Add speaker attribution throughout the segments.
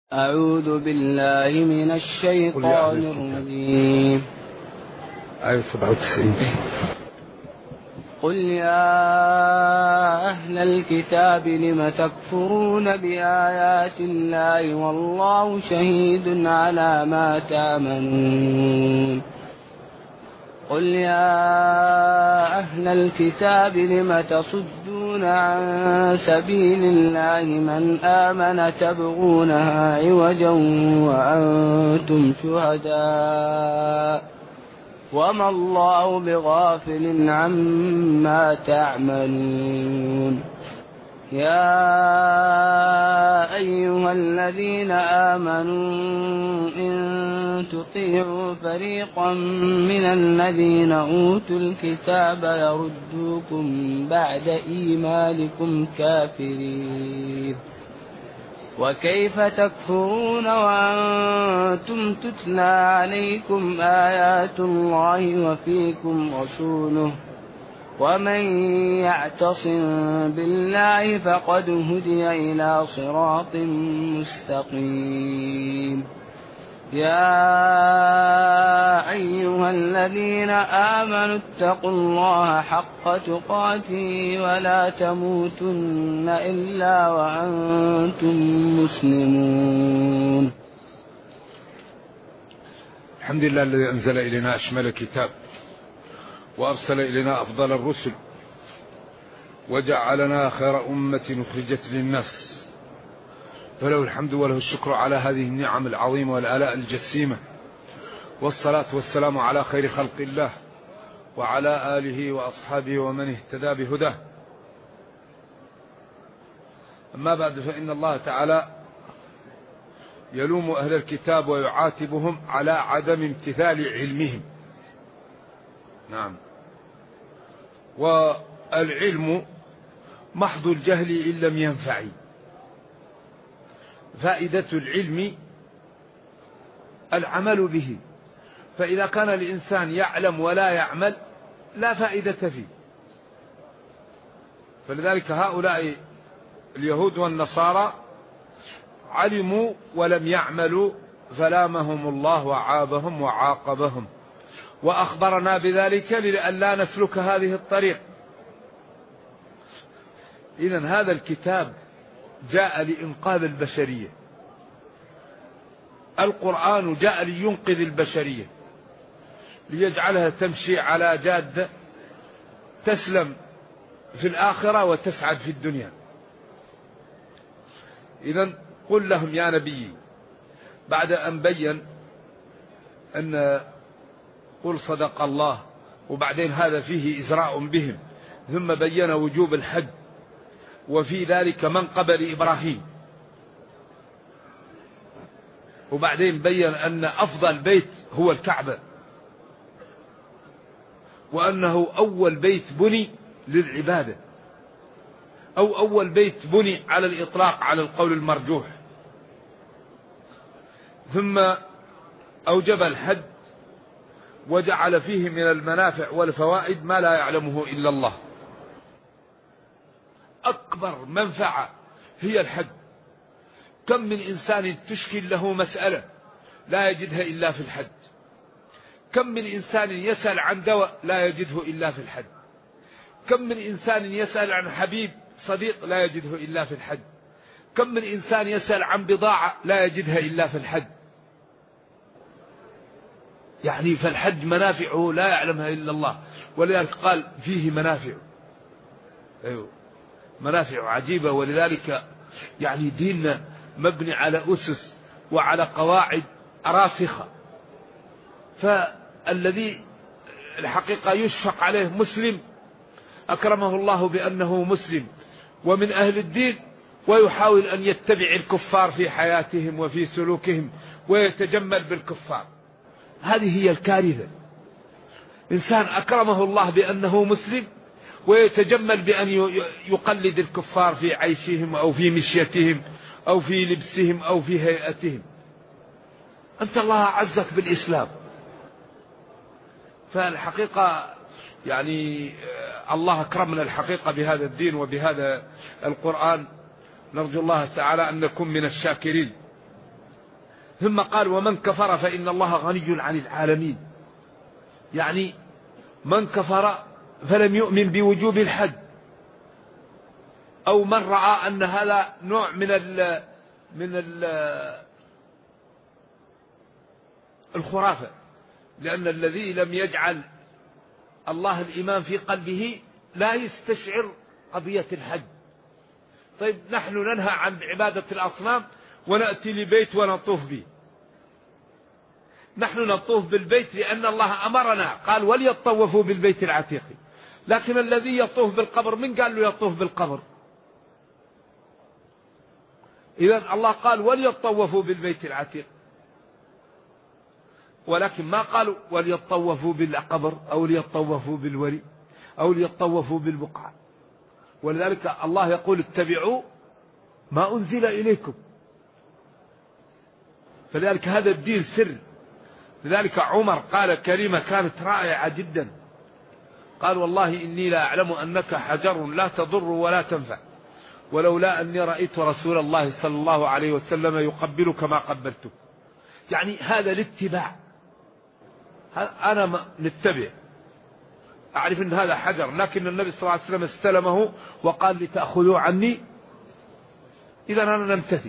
Speaker 1: أعوذ بالله من الشيطان الرجيم.
Speaker 2: آية 97.
Speaker 1: قل يا أهل الكتاب لم تكفرون بآيات الله والله شهيد على ما تعملون. قل يا أهل الكتاب لم تصدون عن سبيل الله من آمن تبغونها عوجا وأنتم شهداء وما الله بغافل عما تعملون. يا أيها الذين آمنوا إن تطيعوا فريقا من الذين أوتوا الكتاب يردوكم بعد إيمانكم كافرين وكيف تكفرون وأنتم تتلى عليكم آيات الله وفيكم رسوله ومن يعتصم بالله فقد هدي إلى صراط مستقيم. يا أيها الذين آمنوا اتقوا الله حق تقاته ولا تموتن إلا وأنتم مسلمون.
Speaker 2: الحمد لله الذي أنزل إلينا أشمل الكتاب وأرسل إلينا أفضل الرسل وجعلنا خير أمة أخرجت للناس، فله الحمد وله الشكر على هذه النعم العظيمة والآلاء الجسيمة، والصلاة والسلام على خير خلق الله وعلى آله وأصحابه ومن اهتدى بهداه. أما بعد، فإن الله تعالى يلوم أهل الكتاب ويعاتبهم على عدم امتثال علمهم. نعم، والعلم محض الجهل إن لم ينفع. فائدة العلم العمل به، فإذا كان الإنسان يعلم ولا يعمل لا فائدة فيه. فلذلك هؤلاء اليهود والنصارى علموا ولم يعملوا فلامهم الله وعابهم وعاقبهم، وأخبرنا بذلك لئلا نسلك هذه الطريق. إذن هذا الكتاب جاء لإنقاذ البشرية، القرآن جاء لينقذ البشرية، ليجعلها تمشي على جادة تسلم في الآخرة وتسعد في الدنيا. إذن قل لهم يا نبي، بعد أن بين أن قل صدق الله، وبعدين هذا فيه إزراء بهم، ثم بين وجوب الحج، وفي ذلك منقبة لإبراهيم، وبعدين بين أن أفضل بيت هو الكعبة، وأنه أول بيت بني للعبادة، أو أول بيت بني على الإطلاق على القول المرجوح. ثم أوجب الحج وجعل فيه من المنافع والفوائد ما لا يعلمه إلا الله. أكبر منفعة هي الحج. كم من إنسان تشكل له مسألة لا يجدها إلا في الحج، كم من إنسان يسأل عن دواء لا يجده إلا في الحج، كم من إنسان يسأل عن حبيب صديق لا يجده إلا في الحج، كم من إنسان يسأل عن بضاعة لا يجدها إلا في الحج. يعني فالحج منافعه لا يعلمها إلا الله، ولذلك قال فيه منافع، أيوه منافع عجيبة. ولذلك يعني ديننا مبني على أسس وعلى قواعد راسخة، فالذي الحقيقة يشفق عليه مسلم أكرمه الله بأنه مسلم ومن أهل الدين، ويحاول أن يتبع الكفار في حياتهم وفي سلوكهم ويتجمل بالكفار. هذه هي الكارثة. إنسان أكرمه الله بأنه مسلم ويتجمل بأن يقلد الكفار في عيشهم أو في مشيتهم أو في لبسهم أو في هيئتهم. أنت الله عزك بالإسلام. فالحقيقة يعني الله أكرمنا الحقيقة بهذا الدين وبهذا القرآن. نرجو الله تعالى أن نكون من الشاكرين. ثم قال ومن كفر فإن الله غني عن العالمين، يعني من كفر فلم يؤمن بوجوب الحج، أو من رأى أن هذا نوع من الخرافة، لأن الذي لم يجعل الله الإيمان في قلبه لا يستشعر قضية الحج. طيب نحن ننهى عن عبادة الأصنام ونأتي لبيت ونطوف به، نحن نطوف بالبيت لأن الله أمرنا، قال وليطوفوا بالبيت العتيق، لكن الذي يطوف بالقبر من قال له يطوف بالقبر؟ إذن الله قال وليطوفوا بالبيت العتيق، ولكن ما قالوا وليطوفوا بالقبر أو ليطوفوا بالولي أو ليطوفوا بالبقعة. ولذلك الله يقول اتبعوا ما أنزل إليكم، فلذلك هذا الدين سر. لذلك عمر قال كلمة كانت رائعة جدا، قال والله إني لا أعلم أنك حجر لا تضر ولا تنفع، ولولا أني رأيت رسول الله صلى الله عليه وسلم يقبلك ما قبلته. يعني هذا الاتباع، أنا نتبع، أعرف أن هذا حجر، لكن النبي صلى الله عليه وسلم استلمه وقال لتأخذوا عني، إذا أنا نمتثل.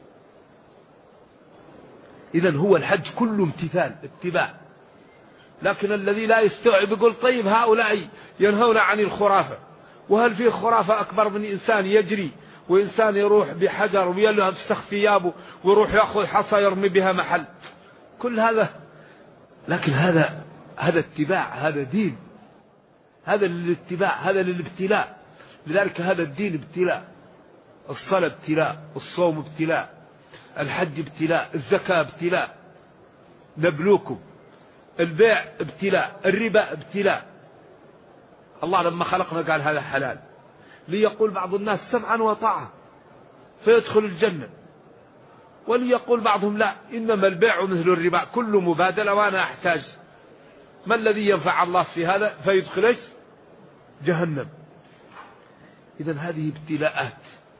Speaker 2: إذا هو الحج كله امتثال اتباع. لكن الذي لا يستوعب يقول طيب هؤلاء ينهون عن الخرافة، وهل في خرافة أكبر من إنسان يجري وإنسان يروح بحجر ويلبس ثيابه ويروح يأخذ حصى يرمي بها محل؟ كل هذا، لكن هذا اتباع، هذا دين، هذا للاتباع، هذا للابتلاء. لذلك هذا الدين ابتلاء، الصلاة ابتلاء، الصوم ابتلاء، الحج ابتلاء، الزكاة ابتلاء، نبلوكم، البيع ابتلاء، الربا ابتلاء. الله لما خلقنا قال هذا حلال، ليقول بعض الناس سمعا وطاعة فيدخل الجنة، وليقول بعضهم لا إنما البيع مثل الربا كل مبادلة وأنا أحتاج. ما الذي ينفع الله في هذا؟ فيدخل جهنم. إذن هذه ابتلاءات.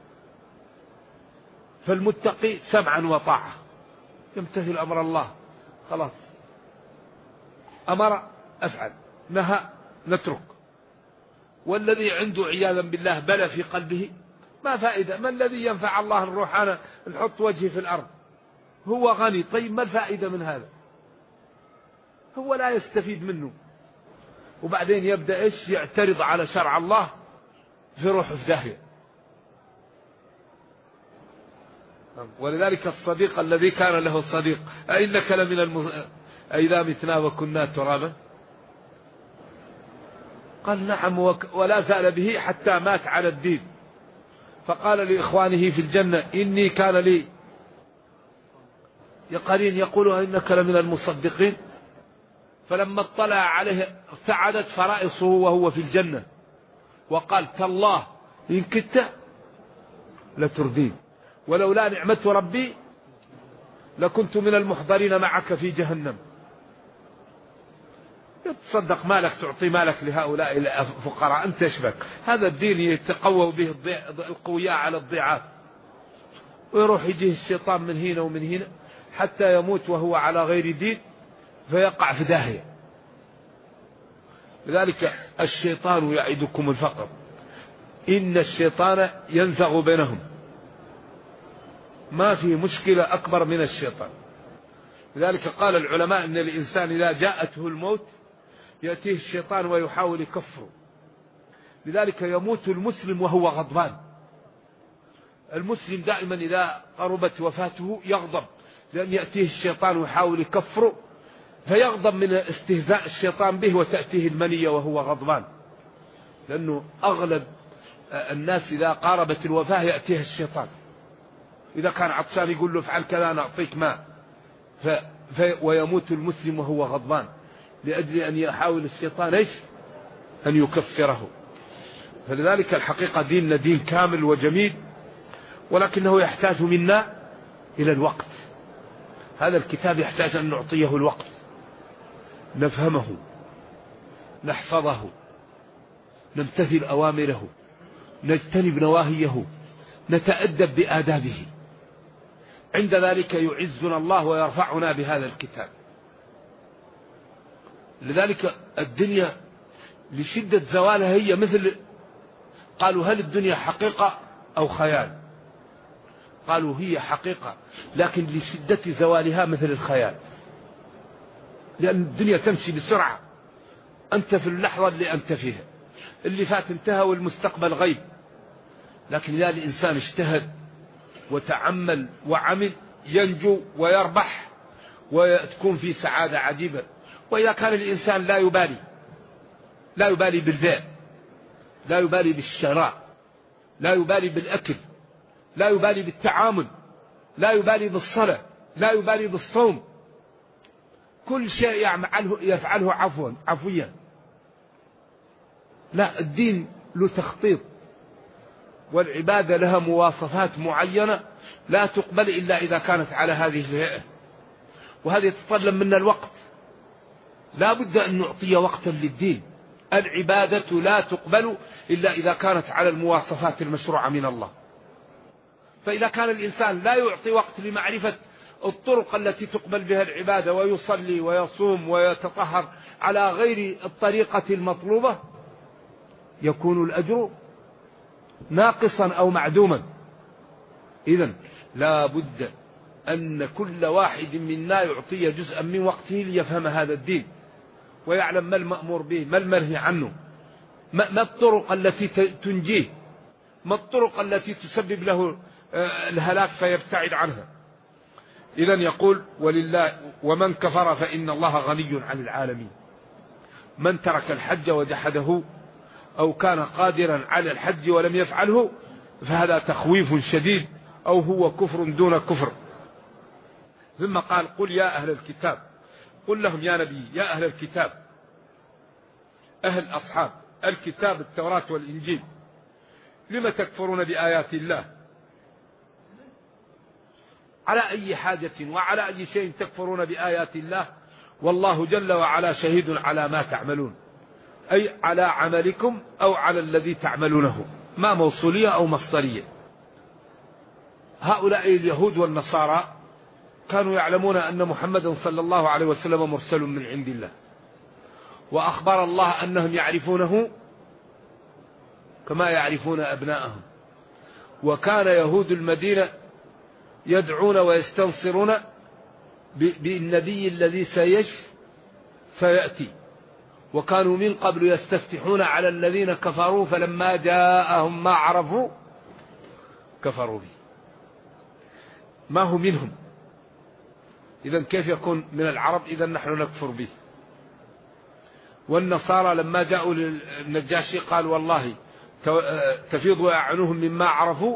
Speaker 2: فالمتقي سمعا وطاعة يمتثل أمر الله، خلاص، أمر أفعل، نهى نترك. والذي عنده عياذا بالله بلى في قلبه ما فائدة. ما الذي ينفع الله؟ نروح أنا نحط وجهي في الأرض، هو غني، طيب ما الفائدة من هذا؟ هو لا يستفيد منه، وبعدين يبدأ إيش؟ يعترض على شرع الله في روح في داهية. ولذلك الصديق الذي كان له صديق أئنك لمن أئذا متنا وكنا ترابا، قال نعم، ولا زال به حتى مات على الدين. فقال لإخوانه في الجنة إني كان لي قرين يقول إنك لمن المصدقين، فلما اطلع عليه ارتعدت فرائصه وهو في الجنة، وقال تالله إن كدت لتردين، ولولا نعمة ربي لكنت من المحضرين معك في جهنم. يتصدق مالك، تعطي مالك لهؤلاء الفقراء، أنت تشبك. هذا الدين يتقوى به القوياء على الضعاف، ويروح يجيه الشيطان من هنا ومن هنا حتى يموت وهو على غير دين فيقع في داهية. لذلك الشيطان يعدكم الفقر، إن الشيطان ينزغ بينهم، ما في مشكلة أكبر من الشيطان. لذلك قال العلماء أن الإنسان إذا جاءته الموت يأتيه الشيطان ويحاول يكفره، لذلك يموت المسلم وهو غضبان. المسلم دائما إذا قربت وفاته يغضب، لأن يأتيه الشيطان ويحاول يكفره فيغضب من استهزاء الشيطان به، وتأتيه المنية وهو غضبان. لأنه أغلب الناس إذا قاربت الوفاة يأتيه الشيطان، إذا كان عطشان يقول له افعل كذا نعطيك ماء، ويموت المسلم وهو غضبان، لأجل أن يحاول الشيطان إيش؟ أن يكفره. فلذلك الحقيقة ديننا دين كامل وجميل، ولكنه يحتاج منا إلى الوقت. هذا الكتاب يحتاج أن نعطيه الوقت، نفهمه، نحفظه، نمتثل أوامره، نجتنب نواهيه، نتأدب بآدابه. عند ذلك يعزنا الله ويرفعنا بهذا الكتاب. لذلك الدنيا لشدة زوالها هي مثل، قالوا هل الدنيا حقيقة أو خيال؟ قالوا هي حقيقة، لكن لشدة زوالها مثل الخيال، لأن الدنيا تمشي بسرعة، أنت في اللحظة اللي أنت فيها، اللي فات انتهى والمستقبل غيب. لكن إذا الإنسان اجتهد وتعمل وعمل ينجو ويربح وتكون في سعادة عجيبة. وإذا كان الإنسان لا يبالي بالبيع، لا يبالي بالشراء، لا يبالي بالأكل، لا يبالي بالتعامل، لا يبالي بالصلاة، لا يبالي بالصوم، كل شيء يفعله عفويا. لا، الدين له تخطيط، والعبادة لها مواصفات معينة لا تقبل إلا إذا كانت على هذه الهيئة. وهذا يتطلب منا الوقت، لا بد أن نعطي وقتا للدين. العبادة لا تقبل إلا إذا كانت على المواصفات المشروعة من الله. فإذا كان الإنسان لا يعطي وقت لمعرفة الطرق التي تقبل بها العبادة، ويصلي ويصوم ويتطهر على غير الطريقة المطلوبة، يكون الأجر ناقصا أو معدوما. إذن لا بد أن كل واحد منا يعطي جزءا من وقته ليفهم هذا الدين، ويعلم ما المأمور به، ما المنهي عنه، ما الطرق التي تنجيه، ما الطرق التي تسبب له الهلاك فيبتعد عنها. إذن يقول ولله ومن كفر فإن الله غني عن العالمين. من ترك الحج وجحده أو كان قادرا على الحج ولم يفعله فهذا تخويف شديد، أو هو كفر دون كفر. ثم قال قل يا أهل الكتاب، قل لهم يا نبي يا أهل الكتاب، أهل أصحاب الكتاب التوراة والإنجيل، لم تكفرون بآيات الله؟ على أي حاجة وعلى أي شيء تكفرون بآيات الله؟ والله جل وعلا شهيد على ما تعملون، أي على عملكم أو على الذي تعملونه، ما موصولية أو مصدرية. هؤلاء اليهود والنصارى كانوا يعلمون أن محمدا صلى الله عليه وسلم مرسل من عند الله، وأخبر الله أنهم يعرفونه كما يعرفون أبناءهم. وكان يهود المدينة يدعون ويستنصرون بالنبي الذي سيأتي، وكانوا من قبل يستفتحون على الذين كفروا فلما جاءهم ما عرفوا كفروا به. ما هو منهم، إذن كيف يكون من العرب؟ إذن نحن نكفر به. والنصارى لما جاءوا للنجاشي قال والله تفيض أعينهم مما عرفوا،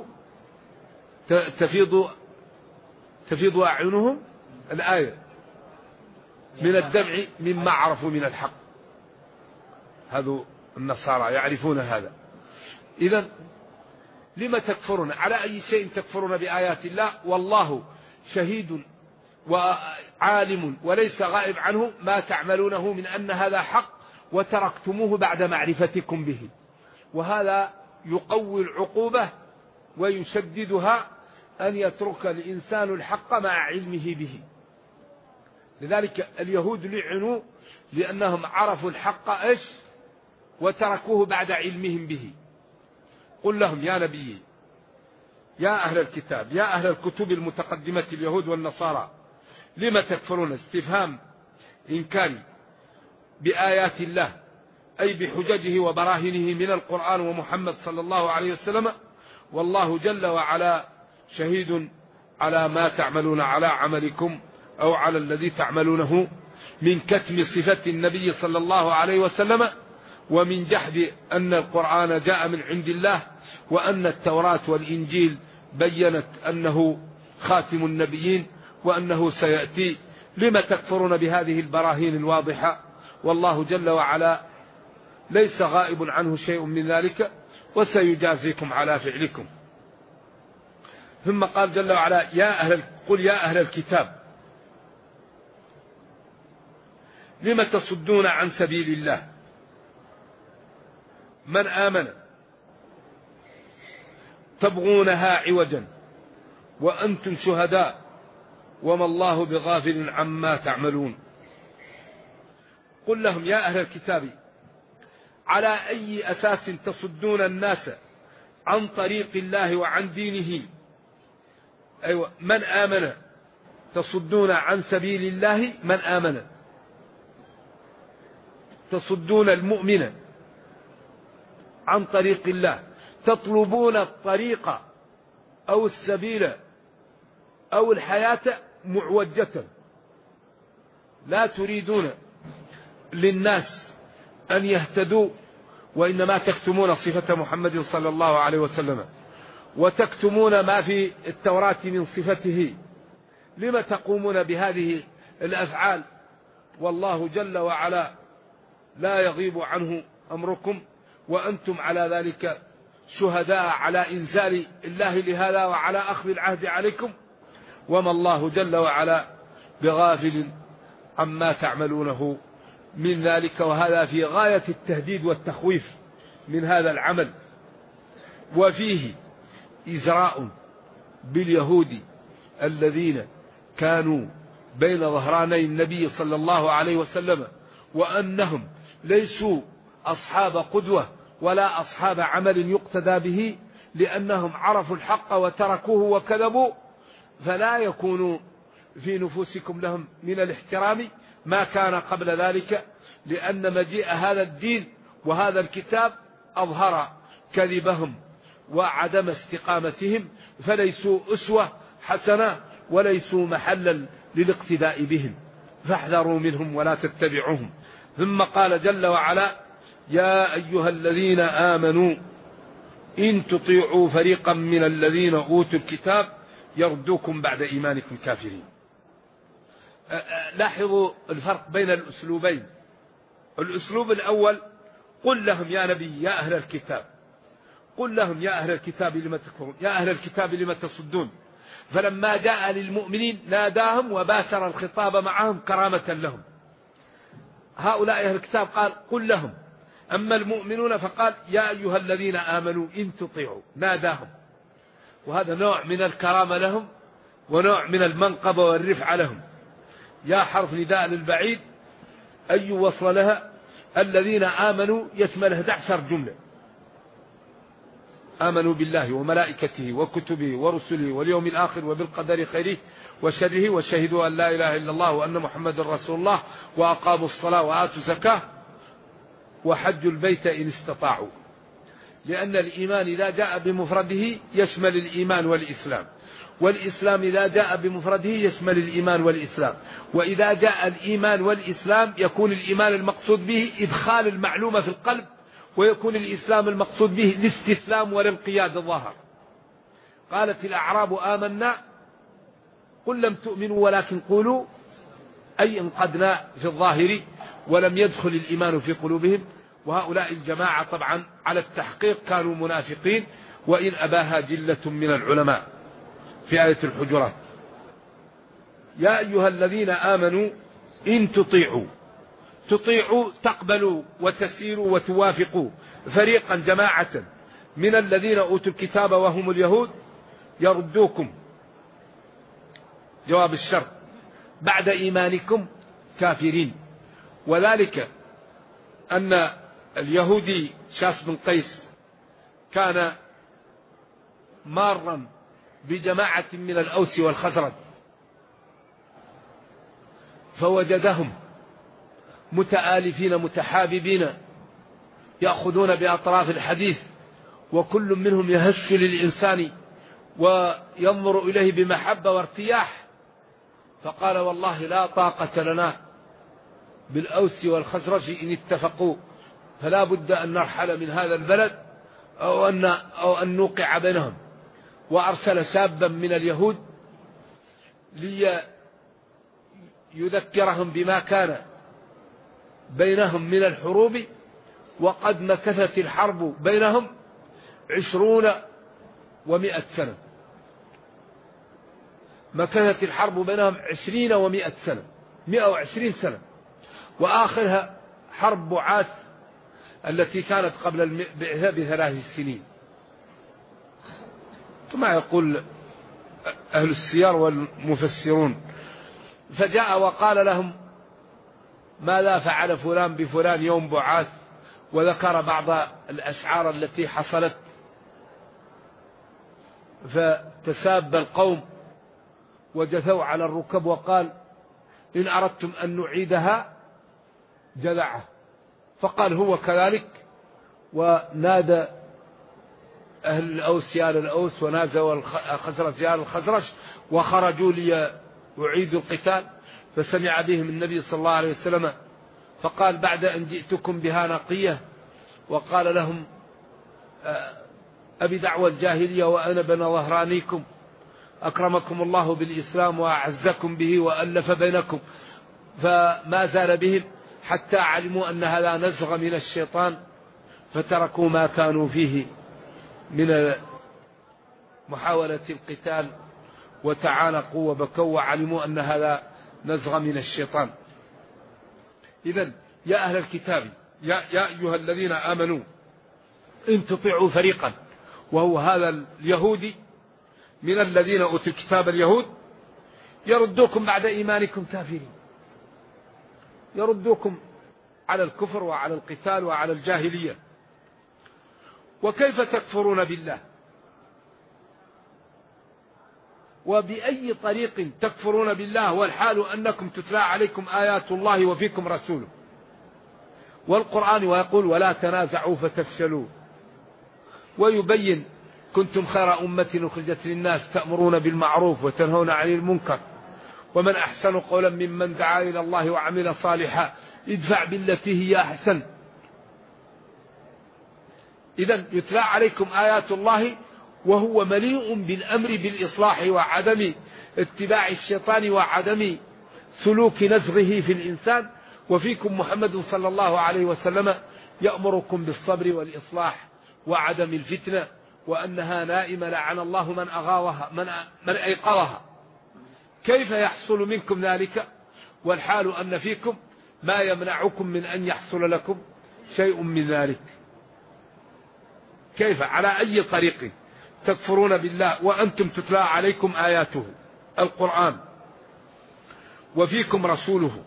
Speaker 2: تفيض أعينهم الآية من الدمع مما عرفوا من الحق. هذو النصارى يعرفون هذا. إذن لما تكفرون؟ على أي شيء تكفرون بآيات الله؟ والله شهيد وعالم وليس غائب عنه ما تعملونه من أن هذا حق وتركتموه بعد معرفتكم به. وهذا يقوي العقوبة ويشددها، أن يترك الإنسان الحق مع علمه به. لذلك اليهود لعنوا لأنهم عرفوا الحق وتركوه بعد علمهم به. قل لهم يا نبي يا أهل الكتاب، يا أهل الكتب المتقدمة اليهود والنصارى، لما تكفرون؟ استفهام إنكاري بآيات الله، أي بحججه وبراهنه من القرآن ومحمد صلى الله عليه وسلم. والله جل وعلا شهيد على ما تعملون، على عملكم أو على الذي تعملونه من كتم صفة النبي صلى الله عليه وسلم، ومن جحد أن القرآن جاء من عند الله، وأن التوراة والإنجيل بيّنت أنه خاتم النبيين وأنه سيأتي. لما تكفرون بهذه البراهين الواضحة؟ والله جل وعلا ليس غائب عنه شيء من ذلك، وسيجازيكم على فعلكم. ثم قال جل وعلا قل يا أهل الكتاب لم تصدون عن سبيل الله من آمن تبغونها عوجا وأنتم شهداء وما الله بغافل عما تعملون. قل لهم يا أهل الكتاب على أي أساس تصدون الناس عن طريق الله وعن دينه؟ أيوة، من آمن؟ تصدون عن سبيل الله من آمن، تصدون المؤمن عن طريق الله، تطلبون الطريق أو السبيل أو الحياة معوجة، لا تريدون للناس أن يهتدوا، وإنما تكتمون صفة محمد صلى الله عليه وسلم، وتكتمون ما في التوراة من صفته. لما تقومون بهذه الأفعال والله جل وعلا لا يغيب عنه أمركم، وأنتم على ذلك شهداء على إنزال الله لهذا وعلى أخذ العهد عليكم، وما الله جل وعلا بغافل عما تعملونه من ذلك. وهذا في غاية التهديد والتخويف من هذا العمل، وفيه إزراء باليهود الذين كانوا بين ظهراني النبي صلى الله عليه وسلم، وأنهم ليسوا أصحاب قدوة ولا أصحاب عمل يقتدى به، لأنهم عرفوا الحق وتركوه وكذبوا، فلا يكون في نفوسكم لهم من الاحترام ما كان قبل ذلك، لأن مجيء هذا الدين وهذا الكتاب أظهر كذبهم وعدم استقامتهم، فليسوا أسوة حسنة وليسوا محلا للاقتداء بهم، فاحذروا منهم ولا تتبعوهم. ثم قال جل وعلا يا أيها الذين آمنوا إن تطيعوا فريقا من الذين أوتوا الكتاب يردوكم بعد إيمانكم كافرين. لاحظوا الفرق بين الأسلوبين. الأسلوب الأول قل لهم يا نبي يا أهل الكتاب، قل لهم يا أهل الكتاب لما تكفرون، يا أهل الكتاب لما تصدون. فلما جاء للمؤمنين ناداهم وباشر الخطاب معهم كرامة لهم. هؤلاء أهل الكتاب قال قل لهم، أما المؤمنون فقال يا أيها الذين آمنوا إن تطيعوا، ناداهم، وهذا نوع من الكرامة لهم ونوع من المنقبة والرفعة لهم. يا حرف نداء للبعيد، أي وصل لها، الذين آمنوا يشمل 11 جملة، آمنوا بالله وملائكته وكتبه ورسله واليوم الآخر وبالقدر خيره وشره، وشهدوا أن لا إله إلا الله وأن محمد رسول الله وأقاموا الصلاة وآتوا الزكاة وحجوا البيت إن استطاعوا. لأن الإيمان إذا جاء بمفرده يشمل الإيمان والإسلام، والإسلام إذا جاء بمفرده يشمل الإيمان والإسلام، وإذا جاء الإيمان والإسلام يكون الإيمان المقصود به إدخال المعلومة في القلب، ويكون الإسلام المقصود به الاستسلام والانقياد الظاهر. قالت الأعراب آمنا قل لم تؤمنوا ولكن قولوا، أي انقدنا في الظاهر ولم يدخل الإيمان في قلوبهم. وهؤلاء الجماعة طبعا على التحقيق كانوا منافقين، وإن أباها جلة من العلماء في آية الحجرات. يا أيها الذين آمنوا إن تطيعوا، تطيعوا تقبلوا وتسيروا وتوافقوا فريقا جماعة من الذين أوتوا الكتاب وهم اليهود يردوكم، جواب الشرط، بعد إيمانكم كافرين. وذلك أن اليهودي شاس بن قيس كان مارا بجماعة من الأوس والخزرج، فوجدهم متآلفين متحاببين يأخذون بأطراف الحديث، وكل منهم يهش للإنسان وينظر إليه بمحبة وارتياح. فقال والله لا طاقة لنا بالأوس والخزرج إن اتفقوا، فلا بد أن نرحل من هذا البلد أو أن نوقع بينهم. وأرسل شابا من اليهود ليذكرهم بما كان بينهم من الحروب، وقد مكثت الحرب بينهم 20 و100 سنة، مكثت الحرب بينهم 20 و100 سنة، 120 سنة، وآخرها حرب بعاث التي كانت قبل البعثة ب3 سنين. كما يقول أهل السير والمفسرون. فجاء وقال لهم ماذا فعل فلان بفلان يوم بعاث، وذكر بعض الأشعار التي حصلت. فتساب القوم وجثوا على الركب وقال إن أردتم أن نعيدها جذعه. فقال هو كذلك، ونادى أهل الأوس يا الأوس، ونازوا الخزرج يا الخزرج، وخرجوا ليعيدوا القتال. فسمع بهم النبي صلى الله عليه وسلم فقال بعد أن جئتكم بها نقية، وقال لهم أبي دعوى الجاهلية وأنا بن ظهرانيكم، أكرمكم الله بالإسلام وأعزكم به وألف بينكم. فما زال بهم حتى علموا أن هذا نزغ من الشيطان، فتركوا ما كانوا فيه من محاولة القتال وتعانقوا وبكوا، وعلموا أن هذا نزغ من الشيطان. إذن يا أهل الكتاب يا أيها الذين آمنوا إن تطيعوا فريقا، وهو هذا اليهودي من الذين أوتوا الكتاب اليهود، يردوكم بعد إيمانكم كافرين، يردوكم على الكفر وعلى القتال وعلى الجاهلية. وكيف تكفرون بالله؟ وبأي طريق تكفرون بالله والحال أنكم تتلى عليكم آيات الله وفيكم رسوله والقرآن، ويقول ولا تنازعوا فتفشلوا، ويبين كنتم خير أمة أخرجت للناس تأمرون بالمعروف وتنهون عن المنكر، ومن أحسن قولا ممن دعا إلى الله وعمل صالحا، ادفع بالتي هي أحسن. إذن يتلى عليكم آيات الله وهو مليء بالأمر بالإصلاح وعدم اتباع الشيطان وعدم سلوك نزغه في الإنسان، وفيكم محمد صلى الله عليه وسلم يأمركم بالصبر والإصلاح وعدم الفتنة، وأنها نائمة لعن الله من أغاوها من أيقظها. كيف يحصل منكم ذلك والحال أن فيكم ما يمنعكم من أن يحصل لكم شيء من ذلك؟ كيف على أي طريق تكفرون بالله وأنتم تتلى عليكم آياته القرآن وفيكم رسوله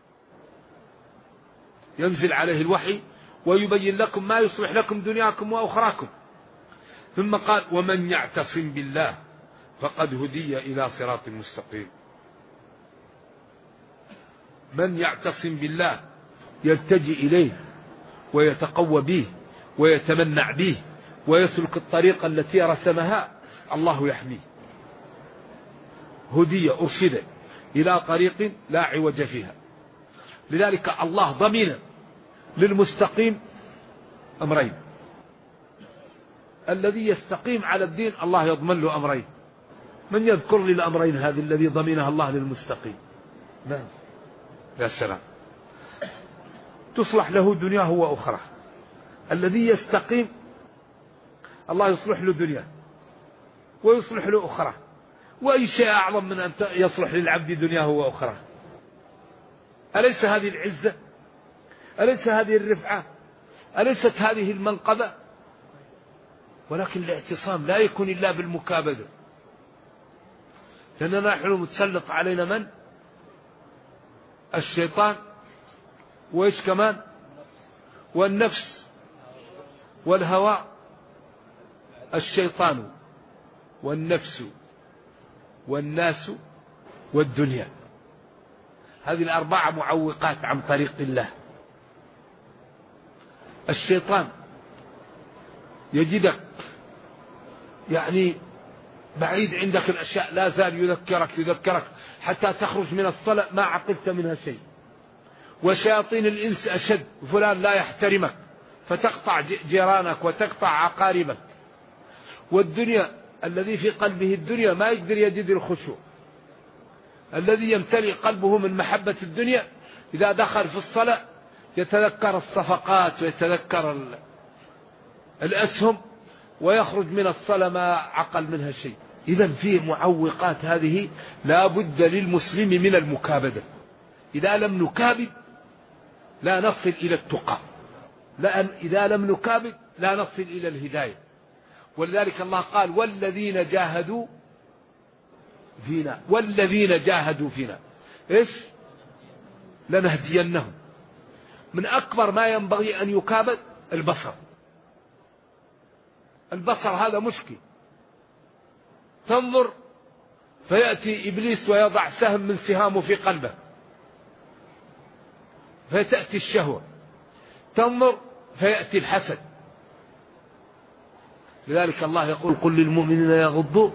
Speaker 2: ينزل عليه الوحي ويبين لكم ما يصلح لكم دنياكم وأخراكم. ثم قال ومن يعتصم بالله فقد هدي إلى صراط مستقيم. من يعتصم بالله يلتجئ إليه ويتقوى به ويتمنع به ويسلك الطريقة التي رسمها الله يحميه، هدي أرشد إلى طريق لا عوج فيها. لذلك الله ضمن للمستقيم أمرين: الذي يستقيم على الدين الله يضمن له أمرين. من يذكر لي الأمرين هذه الذي ضمنها الله للمستقيم؟ نعم يا سلام، تصلح له دنياه وأخرى. الذي يستقيم الله يصلح له دنياه ويصلح له أخرى. وأي شيء أعظم من أن يصلح للعبد دنياه وأخرى؟ أليس هذه العزة؟ أليس هذه الرفعة؟ أليست هذه المنقبة؟ ولكن الاعتصام لا يكون إلا بالمكابدة، لأننا نحن متسلط علينا من؟ الشيطان، وإيش كمان؟ والنفس والهوى. الشيطان والنفس والناس والدنيا، هذه الأربعة معوقات عن طريق الله. الشيطان يجدك يعني بعيد عندك الأشياء، لا زال يذكرك حتى تخرج من الصلاة ما عقلت منها شيء. وشياطين الإنس أشد، فلان لا يحترمك فتقطع جيرانك وتقطع عقاربك. والدنيا الذي في قلبه الدنيا ما يقدر يجد الخشوع. الذي يمتلئ قلبه من محبة الدنيا إذا دخل في الصلاة يتذكر الصفقات ويتذكر الأسهم ويخرج من الصلاة ما عقل منها شيء. إذن في معوقات هذه لا بد للمسلم من المكابدة. إذا لم نكابد لا نصل إلى التقى، إذا لم نكابد لا نصل إلى الهداية. ولذلك الله قال والذين جاهدوا فينا والذين جاهدوا فينا إيش لنهدينهم. من أكبر ما ينبغي أن يكابد البصر. البصر هذا مشكل. تنظر فيأتي إبليس ويضع سهم من سهامه في قلبه فتأتي الشهوة. تنظر فيأتي الحسد. لذلك الله يقول قل للمؤمنين يغضوا.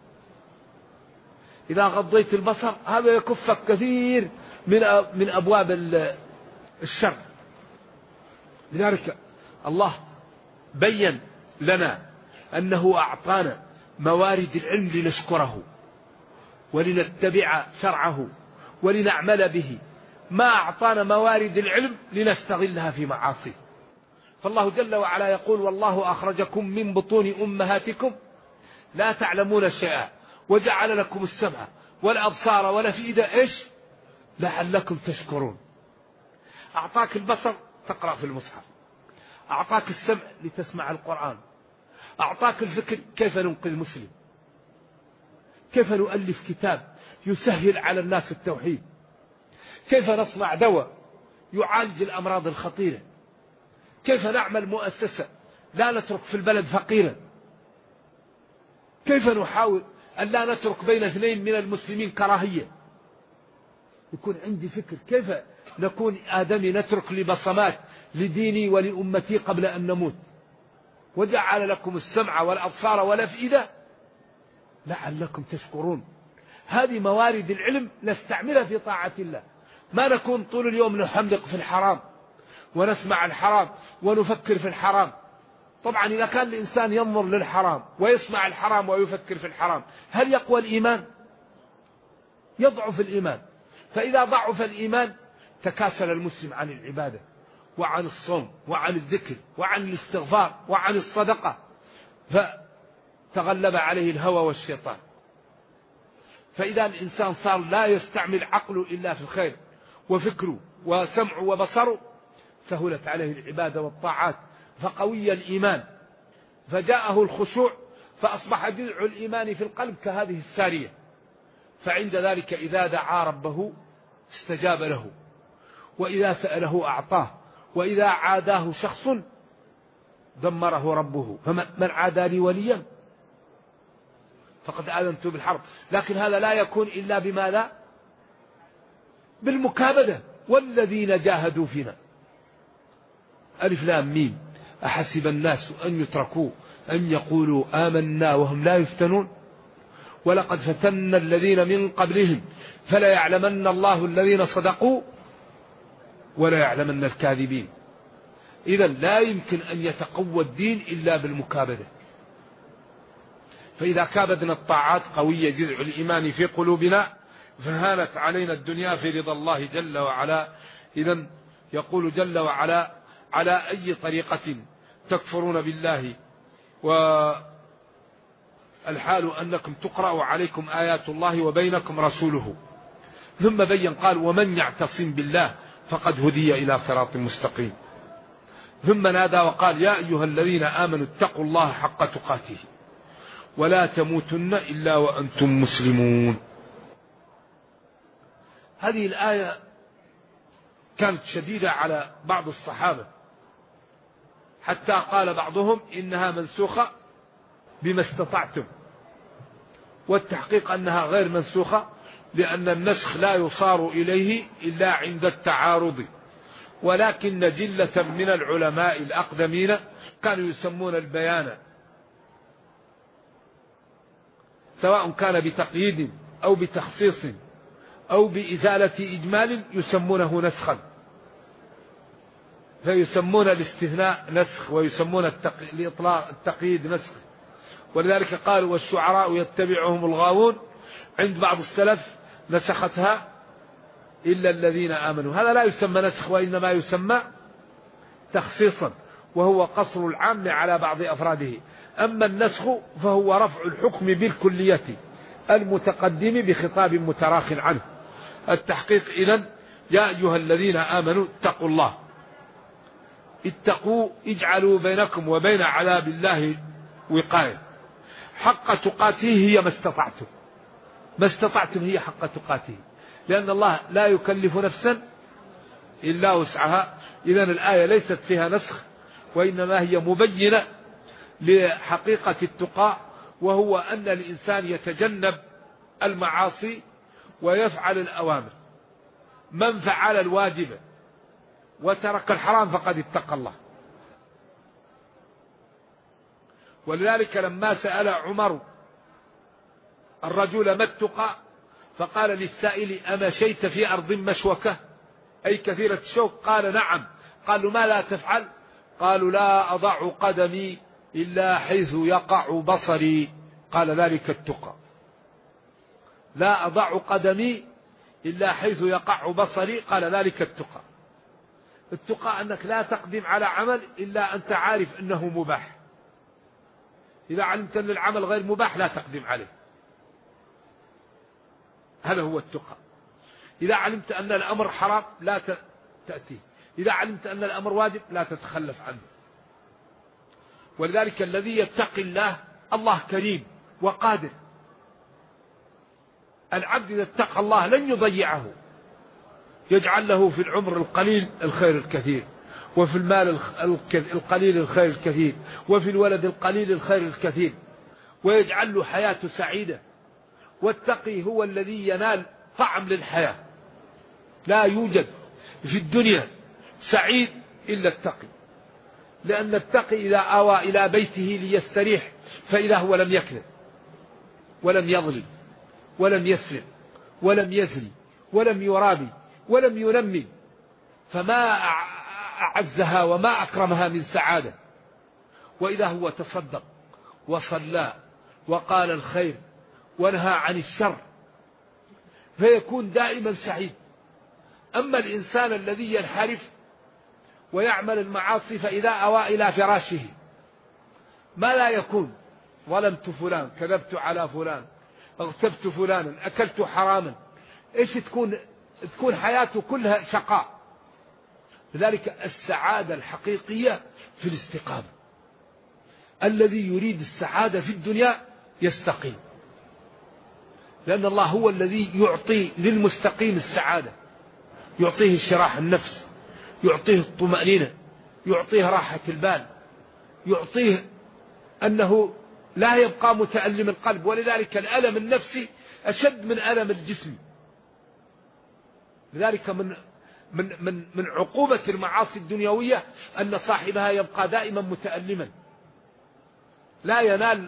Speaker 2: إذا غضيت البصر هذا يكفك كثير من أبواب الشر. لذلك الله بين لنا أنه أعطانا موارد العلم لنشكره ولنتبع شرعه ولنعمل به. ما أعطانا موارد العلم لنستغلها في معاصيه. فالله جل وعلا يقول والله أخرجكم من بطون أمهاتكم لا تعلمون شيئا وجعل لكم السمع والأبصار والأفئدة إيش لعلكم تشكرون. أعطاك البصر تقرأ في المصحف، أعطاك السمع لتسمع القرآن، أعطاك الفكر كيف ننقذ مسلم، كيف نؤلف كتاب يسهل على الناس التوحيد، كيف نصنع دواء يعالج الأمراض الخطيرة، كيف نعمل مؤسسة لا نترك في البلد فقيرا، كيف نحاول أن لا نترك بين اثنين من المسلمين كراهية. يكون عندي فكر كيف نكون آدمي نترك لي بصمات لديني ولأمتي قبل أن نموت. وجعل لكم السمع والأبصار والأفئدة لعلكم تشكرون. هذه موارد العلم نستعملها في طاعة الله. ما نكون طول اليوم نحملق في الحرام ونسمع الحرام ونفكر في الحرام. طبعا إذا كان الإنسان ينظر للحرام ويسمع الحرام ويفكر في الحرام هل يقوى الإيمان؟ يضعف الإيمان. فإذا ضعف الإيمان تكاسل المسلم عن العبادة وعن الصوم وعن الذكر وعن الاستغفار وعن الصدقة، فتغلب عليه الهوى والشيطان. فإذا الإنسان صار لا يستعمل عقله إلا في الخير وفكره وسمعه وبصره سهلت عليه العبادة والطاعات فقوي الإيمان فجاءه الخشوع فأصبح جذع الإيمان في القلب كهذه السارية. فعند ذلك إذا دعا ربه استجاب له، وإذا سأله أعطاه، وإذا عاداه شخص دمره ربه. فمن عادى لي وليا فقد آذنته بالحرب. لكن هذا لا يكون إلا بماذا؟ بالمكابدة. والذين جاهدوا فينا. ألف لام ميم. أحسب الناس أن يتركوا أن يقولوا آمنا وهم لا يفتنون ولقد فتنا الذين من قبلهم فلا يعلمن الله الذين صدقوا ولا يعلمن الكاذبين. إذا لا يمكن أن يتقوى الدين إلا بالمكابدة. فإذا كابدنا الطاعات قوية جذع الإيمان في قلوبنا فهانت علينا الدنيا في رضا الله جل وعلا. إذا يقول جل وعلا على أي طريقة تكفرون بالله والحال أنكم تقرأ عليكم آيات الله وبينكم رسوله. ثم بين قال ومن يعتصم بالله فقد هدي إلى صراط مستقيم. ثم نادى وقال يا أيها الذين آمنوا اتقوا الله حق تقاته ولا تموتن إلا وأنتم مسلمون. هذه الآية كانت شديدة على بعض الصحابة حتى قال بعضهم إنها منسوخة بما استطعتم، والتحقيق أنها غير منسوخة لأن النسخ لا يصار إليه إلا عند التعارض. ولكن جلة من العلماء الأقدمين كانوا يسمون البيان سواء كان بتقييد أو بتخصيص أو بإزالة إجمال يسمونه نسخا، فيسمون الاستثناء نسخ ويسمون الإطلاق التقييد نسخ. ولذلك قالوا والشعراء يتبعهم الغاوون. عند بعض السلف نسختها إلا الذين آمنوا. هذا لا يسمى نسخ وإنما يسمى تخصيصا، وهو قصر العام على بعض أفراده. أما النسخ فهو رفع الحكم بالكلية المتقدم بخطاب متراخ عنه. التحقيق إذن يا أيها الذين آمنوا اتقوا الله. اتقوا اجعلوا بينكم وبين عذاب الله وقاية. حق تقاته هي ما استطعتم. ما استطعتم هي حق تقاته، لأن الله لا يكلف نفسا إلا وسعها. إذن الآية ليست فيها نسخ، وإنما هي مبينة لحقيقة التقى، وهو أن الإنسان يتجنب المعاصي ويفعل الأوامر. من فعل الواجب وترك الحرام فقد اتقى الله. ولذلك لما سأل عمر الرجل ما التقى فقال للسائل أمشيت في أرض مشوكة أي كثيرة الشوك؟ قال نعم. قالوا ما لا تفعل؟ قالوا لا أضع قدمي إلا حيث يقع بصري. قال ذلك التقى. لا أضع قدمي إلا حيث يقع بصري، قال ذلك التقى. التقى أنك لا تقدم على عمل إلا أنت عارف أنه مباح. إذا علمت أن العمل غير مباح لا تقدم عليه، هذا هو التقى. إذا علمت أن الأمر حرام لا تأتيه، إذا علمت أن الأمر واجب لا تتخلف عنه. ولذلك الذي يتقي الله، الله كريم وقادر. العبد إذا اتقى الله لن يضيعه، يجعل له في العمر القليل الخير الكثير، وفي المال القليل الخير الكثير، وفي الولد القليل الخير الكثير، ويجعل له حياته سعيدة. والتقي هو الذي ينال طعم للحياة. لا يوجد في الدنيا سعيد إلا التقي، لأن التقي إذا آوى إلى بيته ليستريح فإذا هو لم يكذب ولم يظلم ولم يسرق ولم يزني ولم يرابي ولم ينمي، فما أعزها وما أكرمها من سعادة. وإذا هو تصدق وصلى وقال الخير ونهى عن الشر فيكون دائما سعيد. أما الإنسان الذي ينحرف ويعمل المعاصي فإذا أوى إلى فراشه ما لا يكون، ظلمت فلان، كذبت على فلان، اغتبت فلانا، أكلت حراما، إيش تكون حياته كلها شقاء. لذلك السعادة الحقيقية في الاستقامة. الذي يريد السعادة في الدنيا يستقيم، لأن الله هو الذي يعطي للمستقيم السعادة، يعطيه شراح النفس، يعطيه الطمأنينة، يعطيه راحة البال، يعطيه أنه لا يبقى متألم القلب. ولذلك الألم النفسي أشد من ألم الجسم. لذلك من عقوبة المعاصي الدنيوية أن صاحبها يبقى دائما متألما، لا ينال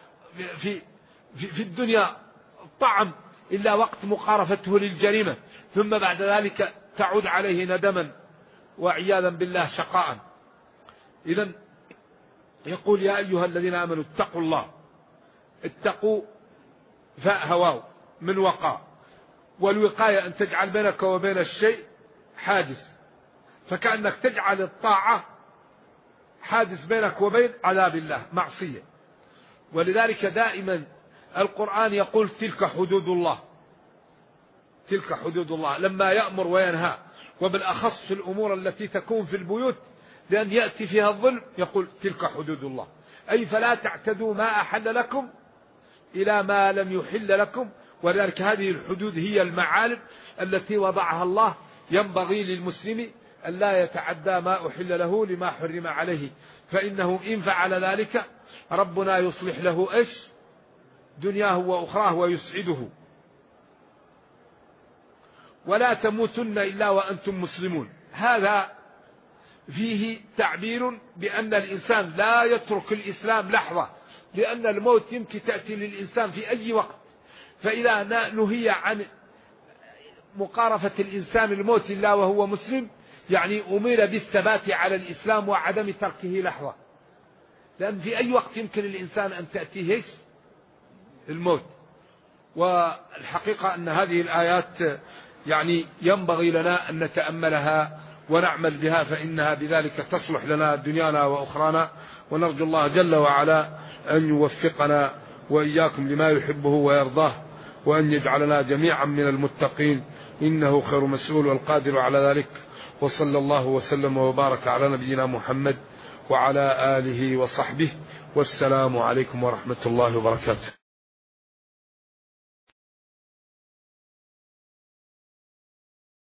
Speaker 2: في الدنيا طعم إلا وقت مقارفته للجريمة، ثم بعد ذلك تعود عليه ندما وعياذا بالله شقاء. إذن يقول يا أيها الذين آمنوا اتقوا الله. اتقوا فاء هواو من وقاء، والوقاية أن تجعل بينك وبين الشيء حاجز، فكأنك تجعل الطاعة حاجز بينك وبين عذاب الله، معصية. ولذلك دائما القرآن يقول تلك حدود الله، تلك حدود الله، لما يأمر وينهى، وبالأخص في الأمور التي تكون في البيوت لأن يأتي فيها الظلم يقول تلك حدود الله، أي فلا تعتدوا ما أحل لكم إلى ما لم يحل لكم. ولذلك هذه الحدود هي المعالم التي وضعها الله، ينبغي للمسلم أن لا يتعدى ما أحل له لما حرم عليه، فإنه إن فعل ذلك ربنا يصلح له إيش دنياه وأخراه ويسعده. ولا تموتن إلا وأنتم مسلمون، هذا فيه تعبير بأن الإنسان لا يترك الإسلام لحظة، لأن الموت يمكن تأتي للإنسان في أي وقت. فإذا نهي عن مقارفة الإنسان الموت إلا وهو مسلم، يعني أمر بالثبات على الإسلام وعدم تركه لحظة، لأن في أي وقت يمكن الإنسان أن تأتيه الموت. والحقيقة أن هذه الآيات يعني ينبغي لنا أن نتأملها ونعمل بها، فإنها بذلك تصلح لنا دنيانا وأخرانا. ونرجو الله جل وعلا أن يوفقنا وإياكم لما يحبه ويرضاه، وأن يجعلنا جميعا من المتقين، إنه خير مسؤول والقادر على ذلك. وصلى الله وسلم وبارك على نبينا محمد وعلى آله وصحبه، والسلام عليكم ورحمة الله وبركاته.